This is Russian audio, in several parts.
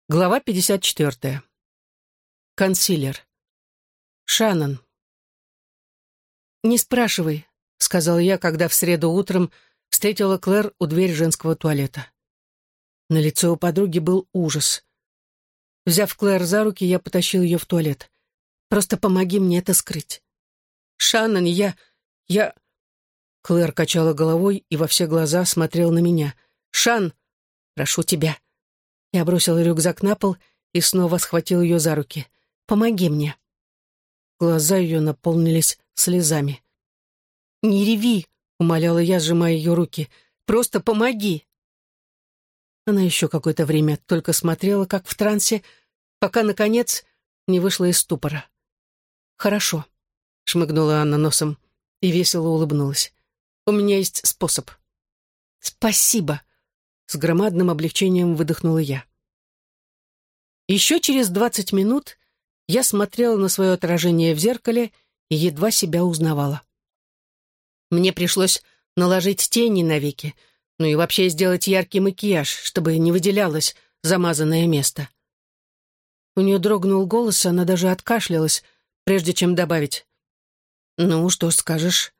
Глава 54. Консилер. Шаннон. «Не спрашивай», — сказала я, когда в среду утром встретила Клэр у двери женского туалета. На лице у подруги был ужас. Взяв Клэр за руки, я потащил ее в туалет. «Просто помоги мне это скрыть». «Шаннон, я...» Клэр качала головой и во все глаза смотрела на меня. «Шан, прошу тебя». Я бросил рюкзак на пол и снова схватил ее за руки. «Помоги мне». Глаза ее наполнились слезами. «Не реви», — умоляла я, сжимая ее руки. «Просто помоги». Она еще какое-то время только смотрела, как в трансе, пока, наконец, не вышла из ступора. «Хорошо», — шмыгнула она носом и весело улыбнулась. «У меня есть способ». «Спасибо», — с громадным облегчением выдохнула я. Еще через 20 минут я смотрела на свое отражение в зеркале и едва себя узнавала. Мне пришлось наложить тени на веки, ну и вообще сделать яркий макияж, чтобы не выделялось замазанное место. У нее дрогнул голос, она даже откашлялась, прежде чем добавить: «Ну, что скажешь?»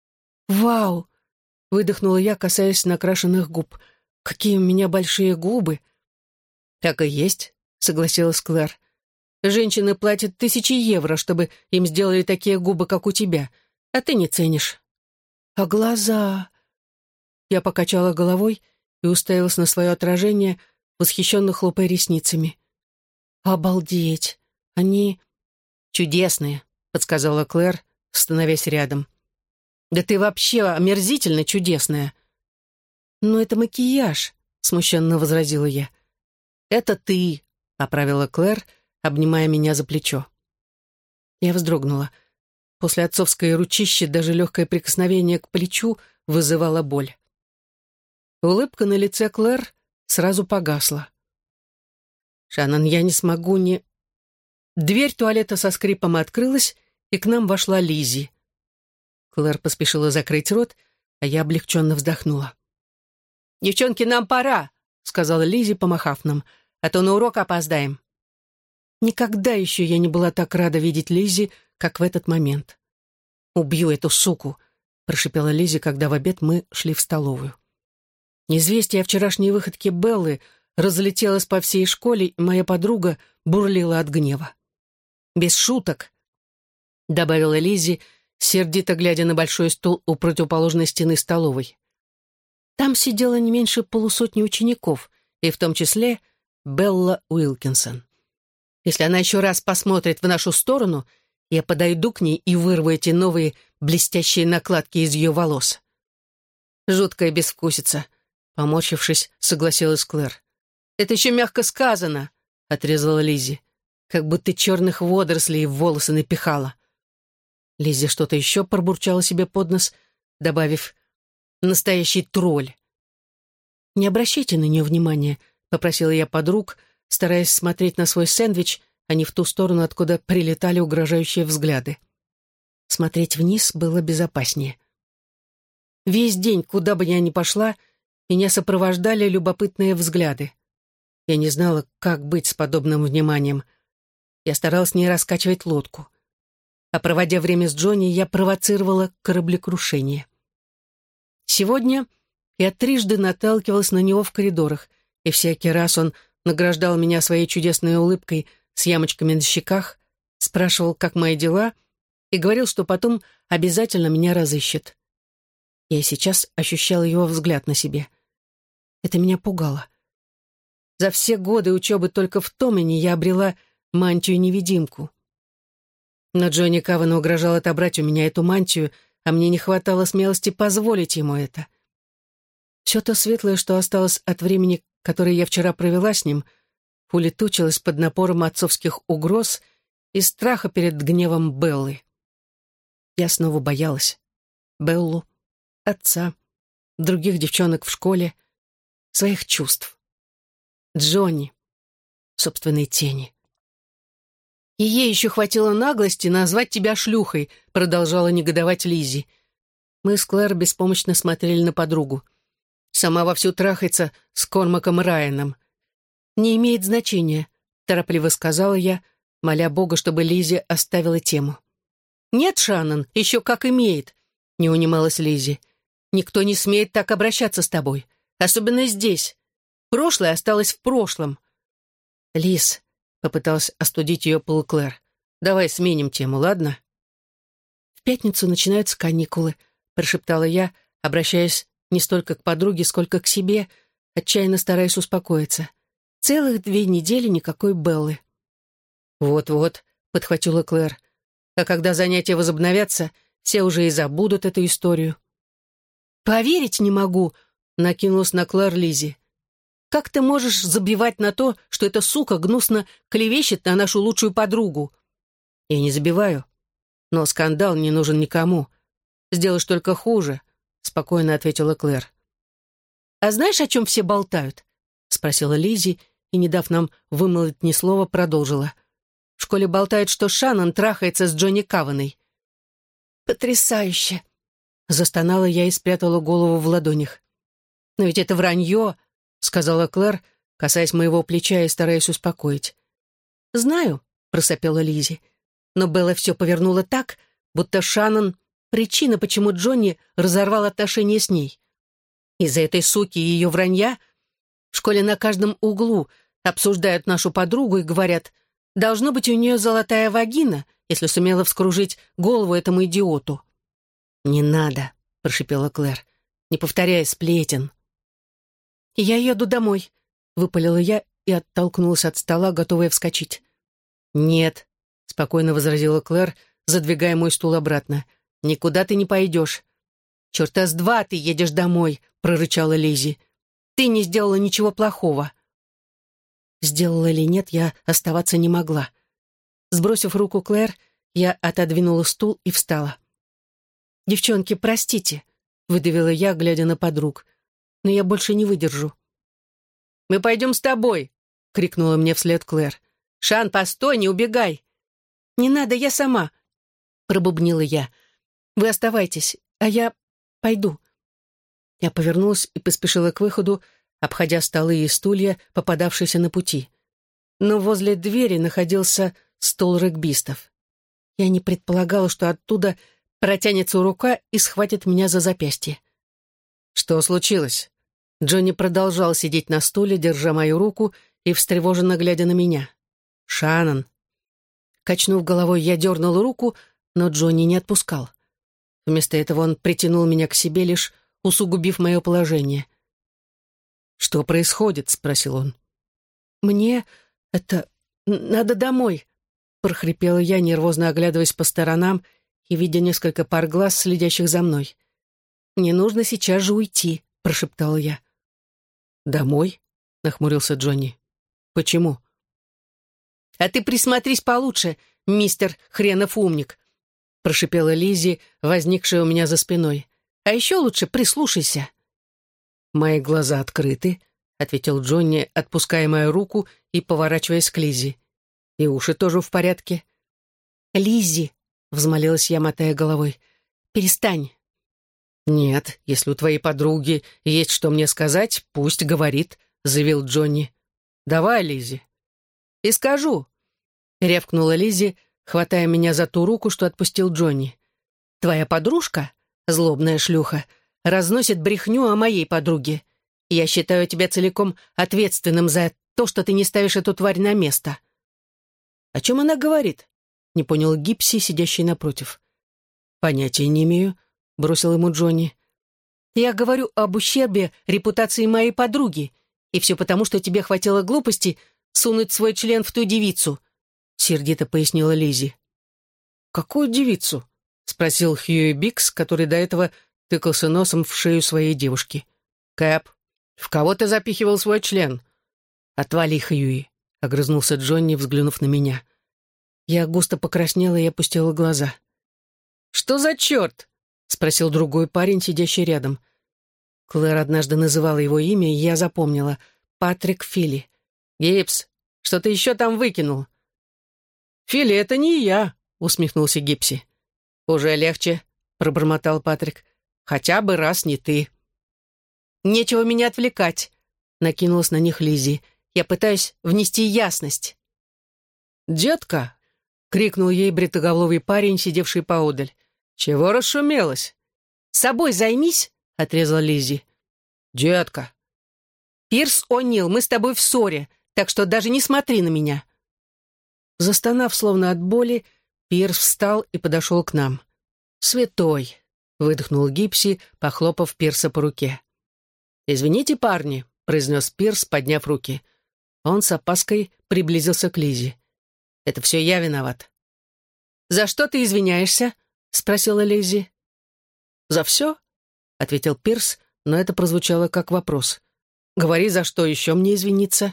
«Вау!» — выдохнула я, касаясь накрашенных губ. «Какие у меня большие губы!» «Так и есть», — согласилась Клэр. «Женщины платят 1000 евро, чтобы им сделали такие губы, как у тебя, а ты не ценишь». «А глаза?» Я покачала головой и уставилась на свое отражение, восхищенно хлопая ресницами. «Обалдеть! Они чудесные», — подсказала Клэр, становясь рядом. «Да ты вообще омерзительно чудесная». «Но это макияж», — смущенно возразила я. «Это ты», — поправила Клэр, обнимая меня за плечо. Я вздрогнула. После отцовской ручищи даже легкое прикосновение к плечу вызывало боль. Улыбка на лице Клэр сразу погасла. «Шаннон, я не смогу не...» Дверь туалета со скрипом открылась, и к нам вошла Лиззи. Клэр поспешила закрыть рот, а я облегченно вздохнула. «Девчонки, нам пора», — сказала Лиззи, помахав нам, «а то на урок опоздаем». Никогда еще я не была так рада видеть Лиззи, как в этот момент. «Убью эту суку», — прошипела Лиззи, когда в обед мы шли в столовую. Известие о вчерашней выходке Беллы разлетелось по всей школе, и моя подруга бурлила от гнева. «Без шуток», — добавила Лиззи, сердито глядя на большой стул у противоположной стены столовой. Там сидело не меньше полусотни учеников, и в том числе Белла Уилкинсон. Если она еще раз посмотрит в нашу сторону, я подойду к ней и вырву эти новые блестящие накладки из ее волос. Жуткая безвкусица, поморщившись, согласилась Клэр. «Это еще мягко сказано», — отрезала Лиззи, «как будто черных водорослей в волосы напихала». Лиззи что-то еще пробурчала себе под нос, добавив: «Настоящий тролль». «Не обращайте на нее внимания», — попросила я подруг, стараясь смотреть на свой сэндвич, а не в ту сторону, откуда прилетали угрожающие взгляды. Смотреть вниз было безопаснее. Весь день, куда бы я ни пошла, меня сопровождали любопытные взгляды. Я не знала, как быть с подобным вниманием. Я старалась не раскачивать лодку. А проводя время с Джонни, я провоцировала кораблекрушение. Сегодня я трижды наталкивалась на него в коридорах, и всякий раз он награждал меня своей чудесной улыбкой с ямочками на щеках, спрашивал, как мои дела, и говорил, что потом обязательно меня разыщет. Я сейчас ощущала его взгляд на себе. Это меня пугало. За все годы учебы только в Томине я обрела мантию-невидимку. Но Джонни Каван угрожал отобрать у меня эту мантию, а мне не хватало смелости позволить ему это. Все то светлое, что осталось от времени, которое я вчера провела с ним, улетучилось под напором отцовских угроз и страха перед гневом Беллы. Я снова боялась. Беллу, отца, других девчонок в школе, своих чувств. Джонни, собственной тени. «И ей еще хватило наглости назвать тебя шлюхой», — продолжала негодовать Лиззи. Мы с Клэр беспомощно смотрели на подругу. Сама вовсю трахается с Кормаком Райаном. «Не имеет значения», — торопливо сказала я, моля Бога, чтобы Лиззи оставила тему. «Нет, Шаннон, еще как имеет», — не унималась Лиззи. «Никто не смеет так обращаться с тобой, особенно здесь. Прошлое осталось в прошлом». «Лиз», — попыталась остудить ее Пол Клэр, — «давай сменим тему, ладно?» «В пятницу начинаются каникулы», — прошептала я, обращаясь не столько к подруге, сколько к себе, отчаянно стараясь успокоиться. «Целых 2 недели никакой Беллы». «Вот-вот», — подхватила Клэр, — «а когда занятия возобновятся, все уже и забудут эту историю». «Поверить не могу», — накинулась на Клэр Лиззи. «Как ты можешь забивать на то, что эта сука гнусно клевещет на нашу лучшую подругу?» «Я не забиваю, но скандал не нужен никому. Сделаешь только хуже», — спокойно ответила Клэр. «А знаешь, о чем все болтают?» — спросила Лиззи и, не дав нам вымолвить ни слова, продолжила. «В школе болтают, что Шаннон трахается с Джонни Каваной». «Потрясающе!» — застонала я и спрятала голову в ладонях. «Но ведь это вранье», — сказала Клэр, касаясь моего плеча и стараясь успокоить. «Знаю», — просопела Лиззи, «но Белла все повернула так, будто Шаннон — причина, почему Джонни разорвал отношения с ней. Из-за этой суки и ее вранья в школе на каждом углу обсуждают нашу подругу и говорят, должно быть у нее золотая вагина, если сумела вскружить голову этому идиоту». «Не надо», — прошипела Клэр, — «не повторяй сплетен». «Я еду домой», — выпалила я и оттолкнулась от стола, готовая вскочить. «Нет», — спокойно возразила Клэр, задвигая мой стул обратно, — «никуда ты не пойдешь». «Черта с два ты едешь домой», — прорычала Лиззи. «Ты не сделала ничего плохого». Сделала или нет, я оставаться не могла. Сбросив руку Клэр, я отодвинула стул и встала. «Девчонки, простите», — выдавила я, глядя на подруг, — «но я больше не выдержу». «Мы пойдем с тобой», — крикнула мне вслед Клэр. «Шан, постой, не убегай». «Не надо, я сама», — пробубнила я. «Вы оставайтесь, а я пойду». Я повернулась и поспешила к выходу, обходя столы и стулья, попадавшиеся на пути. Но возле двери находился стол регбистов. Я не предполагала, что оттуда протянется рука и схватит меня за запястье. «Что случилось?» Джонни продолжал сидеть на стуле, держа мою руку и встревоженно глядя на меня. «Шаннон». Качнув головой, я дернула руку, но Джонни не отпускал. Вместо этого он притянул меня к себе, лишь усугубив мое положение. «Что происходит?» — спросил он. «Мне надо домой», — прохрипела я, нервозно оглядываясь по сторонам и видя несколько пар глаз, следящих за мной. «Мне нужно сейчас же уйти», — прошептала я. «Домой?» — нахмурился Джонни. «Почему?» «А ты присмотрись получше, мистер хренов умник», — прошипела Лиззи, возникшая у меня за спиной. «А еще лучше прислушайся». «Мои глаза открыты», — ответил Джонни, отпуская мою руку и поворачиваясь к Лиззи. «И уши тоже в порядке». «Лиззи», — взмолилась я, мотая головой, — «перестань». «Нет, если у твоей подруги есть что мне сказать, пусть говорит», — заявил Джонни. «Давай, Лиззи». «И скажу», — рявкнула Лиззи, хватая меня за ту руку, что отпустил Джонни. «Твоя подружка, злобная шлюха, разносит брехню о моей подруге. Я считаю тебя целиком ответственным за то, что ты не ставишь эту тварь на место». «О чем она говорит?» — не понял Гипси, сидящий напротив. «Понятия не имею», — бросил ему Джонни. «Я говорю об ущербе репутации моей подруги, и все потому, что тебе хватило глупости сунуть свой член в ту девицу», — сердито пояснила Лиззи. «Какую девицу?» — спросил Хьюи Бикс, который до этого тыкался носом в шею своей девушки. «Кэп, в кого ты запихивал свой член?» «Отвали, Хьюи», — огрызнулся Джонни, взглянув на меня. Я густо покраснела и опустила глаза. «Что за черт?» — спросил другой парень, сидящий рядом. Клэр однажды называла его имя, и я запомнила. Патрик Филли. «Гипс, что ты еще там выкинул?» «Филли, это не я», — усмехнулся Гипси. «Уже легче», — пробормотал Патрик. «Хотя бы раз не ты». «Нечего меня отвлекать», — накинулась на них Лиззи. Я пытаюсь внести ясность». «Детка!» — крикнул ей бритоголовый парень, сидевший поодаль. «Чего расшумелась?» «Собой займись», — отрезала Лиззи. «Детка!» «Пирс О'Нил, мы с тобой в ссоре, так что даже не смотри на меня». Застонав, словно от боли, Пирс встал и подошел к нам. «Святой!» — выдохнул Гипси, похлопав Пирса по руке. «Извините, парни», — произнес Пирс, подняв руки. Он с опаской приблизился к Лизе. «Это все я виноват». «За что ты извиняешься?» — спросила Лиззи. «За все?» — ответил Пирс, но это прозвучало как вопрос. «Говори, за что еще мне извиниться?»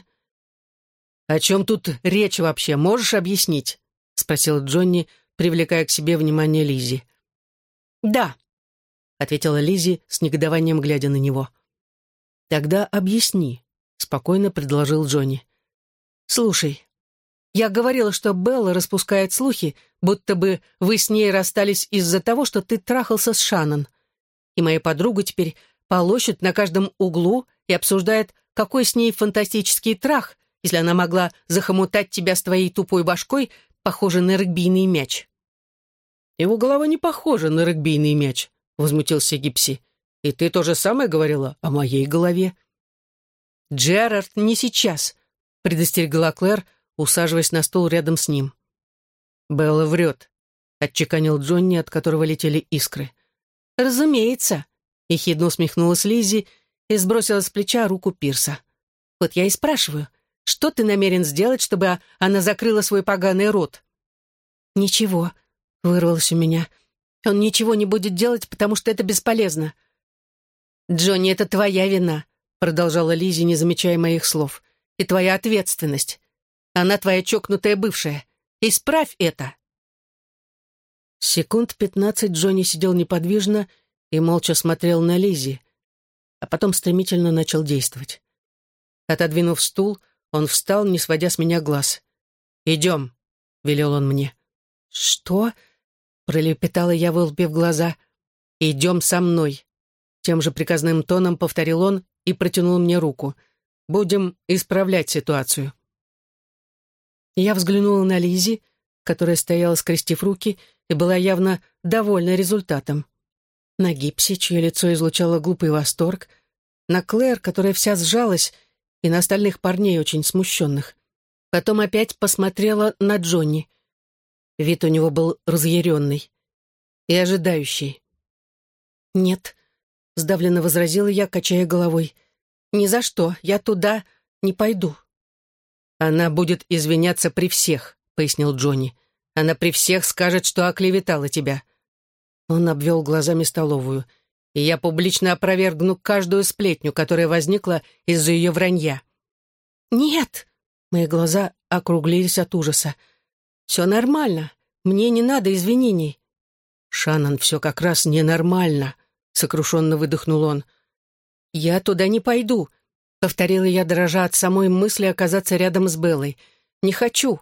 «О чем тут речь вообще, можешь объяснить?» — спросил Джонни, привлекая к себе внимание Лиззи. «Да», — ответила Лиззи с негодованием, глядя на него. «Тогда объясни», — спокойно предложил Джонни. «Слушай, я говорила, что Белла распускает слухи, будто бы вы с ней расстались из-за того, что ты трахался с Шаннон. И моя подруга теперь полощет на каждом углу и обсуждает, какой с ней фантастический трах, если она могла захомутать тебя с твоей тупой башкой, похожей на регбийный мяч». «Его голова не похожа на регбийный мяч», — возмутился Гипси. «И ты то же самое говорила о моей голове». «Джерард, не сейчас», — предостерегла Клэр, усаживаясь на стул рядом с ним. «Белла врет», — отчеканил Джонни, от которого летели искры. «Разумеется», — ехидно усмехнулась Лиззи и сбросила с плеча руку Пирса. «Вот я и спрашиваю, что ты намерен сделать, чтобы она закрыла свой поганый рот?» «Ничего», — вырвалось у меня. «Он ничего не будет делать, потому что это бесполезно». «Джонни, это твоя вина», — продолжала Лиззи, не замечая моих слов. «И твоя ответственность. Она твоя чокнутая бывшая. Исправь это». Секунд 15 Джонни сидел неподвижно и молча смотрел на Лиззи, а потом стремительно начал действовать. Отодвинув стул, он встал, не сводя с меня глаз. «Идем», — велел он мне. «Что?» — пролепетала я, вылупив глаза. «Идем со мной», — тем же приказным тоном повторил он и протянул мне руку. «Будем исправлять ситуацию». Я взглянула на Лиззи, которая стояла, скрестив руки, и была явно довольна результатом. На Гипси, чье лицо излучало глупый восторг, на Клэр, которая вся сжалась, и на остальных парней, очень смущенных. Потом опять посмотрела на Джонни. Вид у него был разъяренный и ожидающий. «Нет», — сдавленно возразила я, качая головой. «Ни за что, я туда не пойду». «Она будет извиняться при всех», — пояснил Джонни. «Она при всех скажет, что оклеветала тебя». Он обвел глазами столовую. «И я публично опровергну каждую сплетню, которая возникла из-за ее вранья». «Нет!» — мои глаза округлились от ужаса. «Все нормально. Мне не надо извинений». «Шаннон, все как раз ненормально», — сокрушенно выдохнул он. «Я туда не пойду», — повторила я, дрожа от самой мысли оказаться рядом с Беллой. «Не хочу».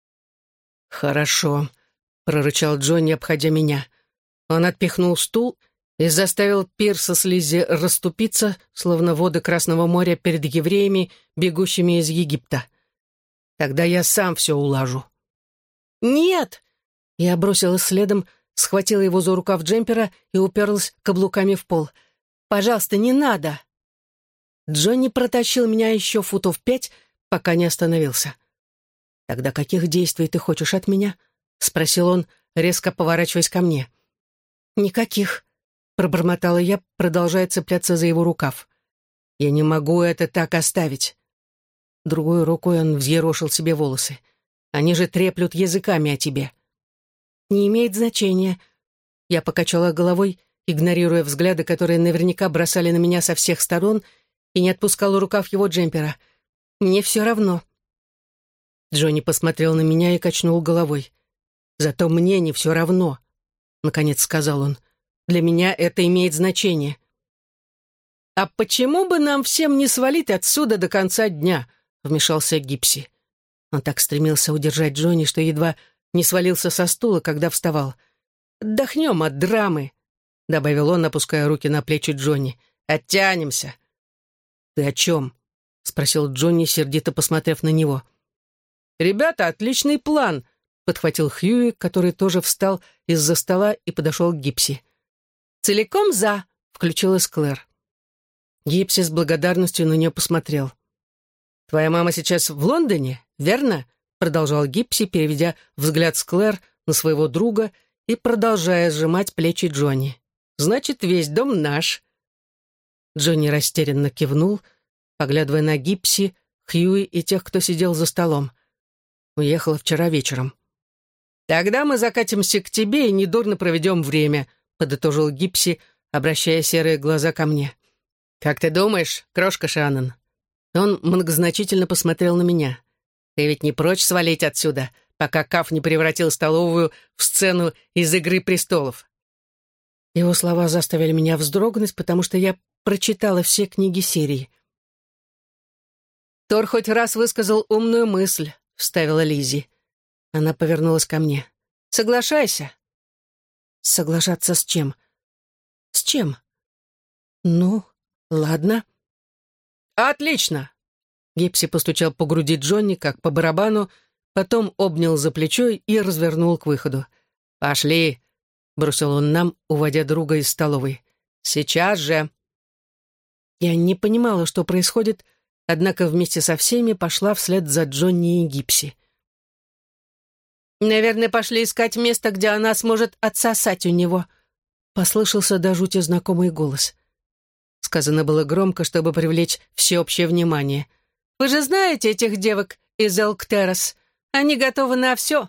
«Хорошо», — прорычал Джонни, обходя меня. Он отпихнул стул и заставил Пирса с Лиззи расступиться, словно воды Красного моря перед евреями, бегущими из Египта. «Тогда я сам все улажу». «Нет!» Я бросилась следом, схватила его за рукав джемпера и уперлась каблуками в пол. «Пожалуйста, не надо!» Джонни протащил меня еще футов 5, пока не остановился. «Тогда каких действий ты хочешь от меня?» — спросил он, резко поворачиваясь ко мне. «Никаких», — пробормотала я, продолжая цепляться за его рукав. «Я не могу это так оставить». Другой рукой он взъерошил себе волосы. «Они же треплют языками о тебе». «Не имеет значения». Я покачала головой, игнорируя взгляды, которые наверняка бросали на меня со всех сторон, и не отпускала рукав его джемпера. «Мне все равно». Джонни посмотрел на меня и качнул головой. «Зато мне не все равно», — наконец сказал он. «Для меня это имеет значение». «А почему бы нам всем не свалить отсюда до конца дня?» — вмешался Гипси. Он так стремился удержать Джонни, что едва не свалился со стула, когда вставал. «Отдохнем от драмы», — добавил он, опуская руки на плечи Джонни. «Оттянемся». «Ты о чем?» — спросил Джонни, сердито посмотрев на него. «Ребята, отличный план!» — подхватил Хьюи, который тоже встал из-за стола и подошел к Гипси. «Целиком за!» — включилась Клэр. Гипси с благодарностью на нее посмотрел. «Твоя мама сейчас в Лондоне, верно?» — продолжал Гипси, переведя взгляд с Клэр на своего друга и продолжая сжимать плечи Джонни. «Значит, весь дом наш». Джонни растерянно кивнул, поглядывая на Гипси, Хьюи и тех, кто сидел за столом. Уехала вчера вечером. «Тогда мы закатимся к тебе и недурно проведем время», — подытожил Гипси, обращая серые глаза ко мне. «Как ты думаешь, крошка Шаннон?» Он многозначительно посмотрел на меня. «Ты ведь не прочь свалить отсюда, пока Каф не превратил столовую в сцену из «Игры престолов»?» Его слова заставили меня вздрогнуть, потому что я прочитала все книги серии. «Тор хоть раз высказал умную мысль», — вставила Лиззи. Она повернулась ко мне. «Соглашайся». «Соглашаться с чем?» «С чем?» «Ну, ладно». «Отлично!» Гипси постучал по груди Джонни, как по барабану, потом обнял за плечо и развернул к выходу. «Пошли!» — бросил он нам, уводя друга из столовой. «Сейчас же!» Я не понимала, что происходит, однако вместе со всеми пошла вслед за Джонни и Гипси. «Наверное, пошли искать место, где она сможет отсосать у него», — послышался до жути знакомый голос. Сказано было громко, чтобы привлечь всеобщее внимание. «Вы же знаете этих девок из Элктерос? Они готовы на все».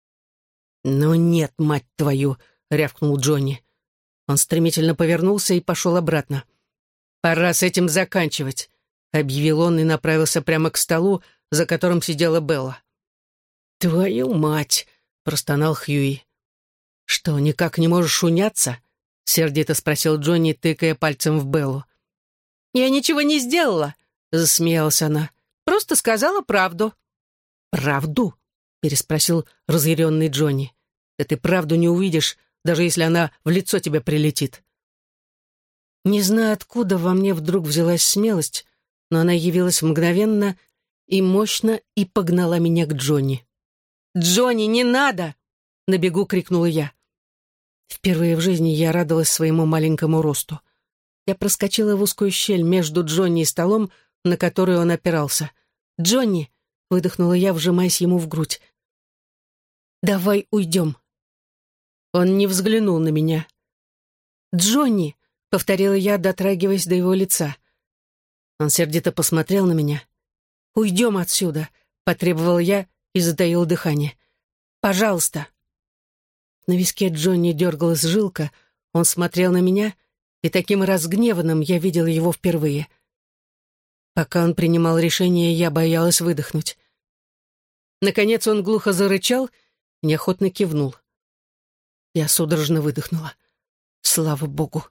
«Ну нет, мать твою!» — рявкнул Джонни. Он стремительно повернулся и пошел обратно. «Пора с этим заканчивать», — объявил он и направился прямо к столу, за которым сидела Белла. «Твою мать!» — простонал Хьюи. «Что, никак не можешь уняться?» — сердито спросил Джонни, тыкая пальцем в Беллу. «Я ничего не сделала», — засмеялась она. «Просто сказала правду». «Правду?» — переспросил разъяренный Джонни. «Да ты правду не увидишь, даже если она в лицо тебе прилетит». Не знаю, откуда во мне вдруг взялась смелость, но она явилась мгновенно и мощно и погнала меня к Джонни. «Джонни, не надо!» — на бегу крикнула я. Впервые в жизни я радовалась своему маленькому росту. Я проскочила в узкую щель между Джонни и столом, на который он опирался. «Джонни!» — выдохнула я, вжимаясь ему в грудь. «Давай уйдем». Он не взглянул на меня. «Джонни!» — повторила я, дотрагиваясь до его лица. Он сердито посмотрел на меня. «Уйдем отсюда!» — потребовал я и затаил дыхание. «Пожалуйста!» На виске Джонни дергалась жилка, он смотрел на меня, и таким разгневанным я видела его впервые. Пока он принимал решение, я боялась выдохнуть. Наконец он глухо зарычал и неохотно кивнул. Я судорожно выдохнула. Слава Богу.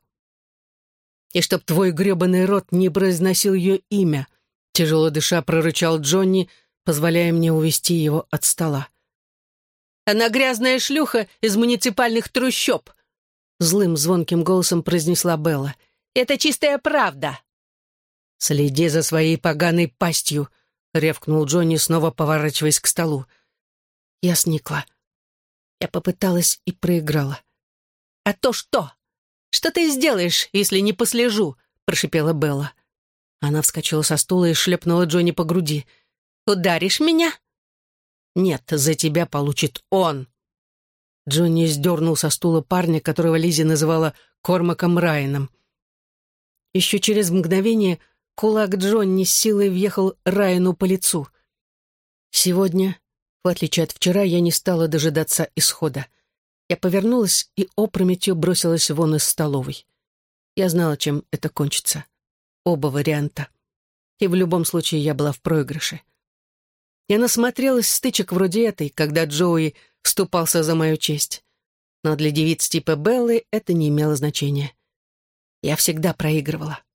«И чтоб твой гребаный рот не произносил ее имя», тяжело дыша прорычал Джонни, позволяя мне увести его от стола. «Она грязная шлюха из муниципальных трущоб», злым звонким голосом произнесла Белла. «Это чистая правда». «Следи за своей поганой пастью», — рявкнул Джонни, снова поворачиваясь к столу. Я сникла. Я попыталась и проиграла. «А то что? Что ты сделаешь, если не послежу?» — прошипела Белла. Она вскочила со стула и шлепнула Джонни по груди. «Ударишь меня?» «Нет, за тебя получит он». Джонни сдернул со стула парня, которого Лиззи называла Кормаком Райаном. Еще через мгновение кулак Джонни с силой въехал Райану по лицу. Сегодня, в отличие от вчера, я не стала дожидаться исхода. Я повернулась и опрометью бросилась вон из столовой. Я знала, чем это кончится. Оба варианта. И в любом случае я была в проигрыше. Я насмотрелась стычек вроде этой, когда Джоуи вступался за мою честь. Но для девиц типа Беллы это не имело значения. Я всегда проигрывала.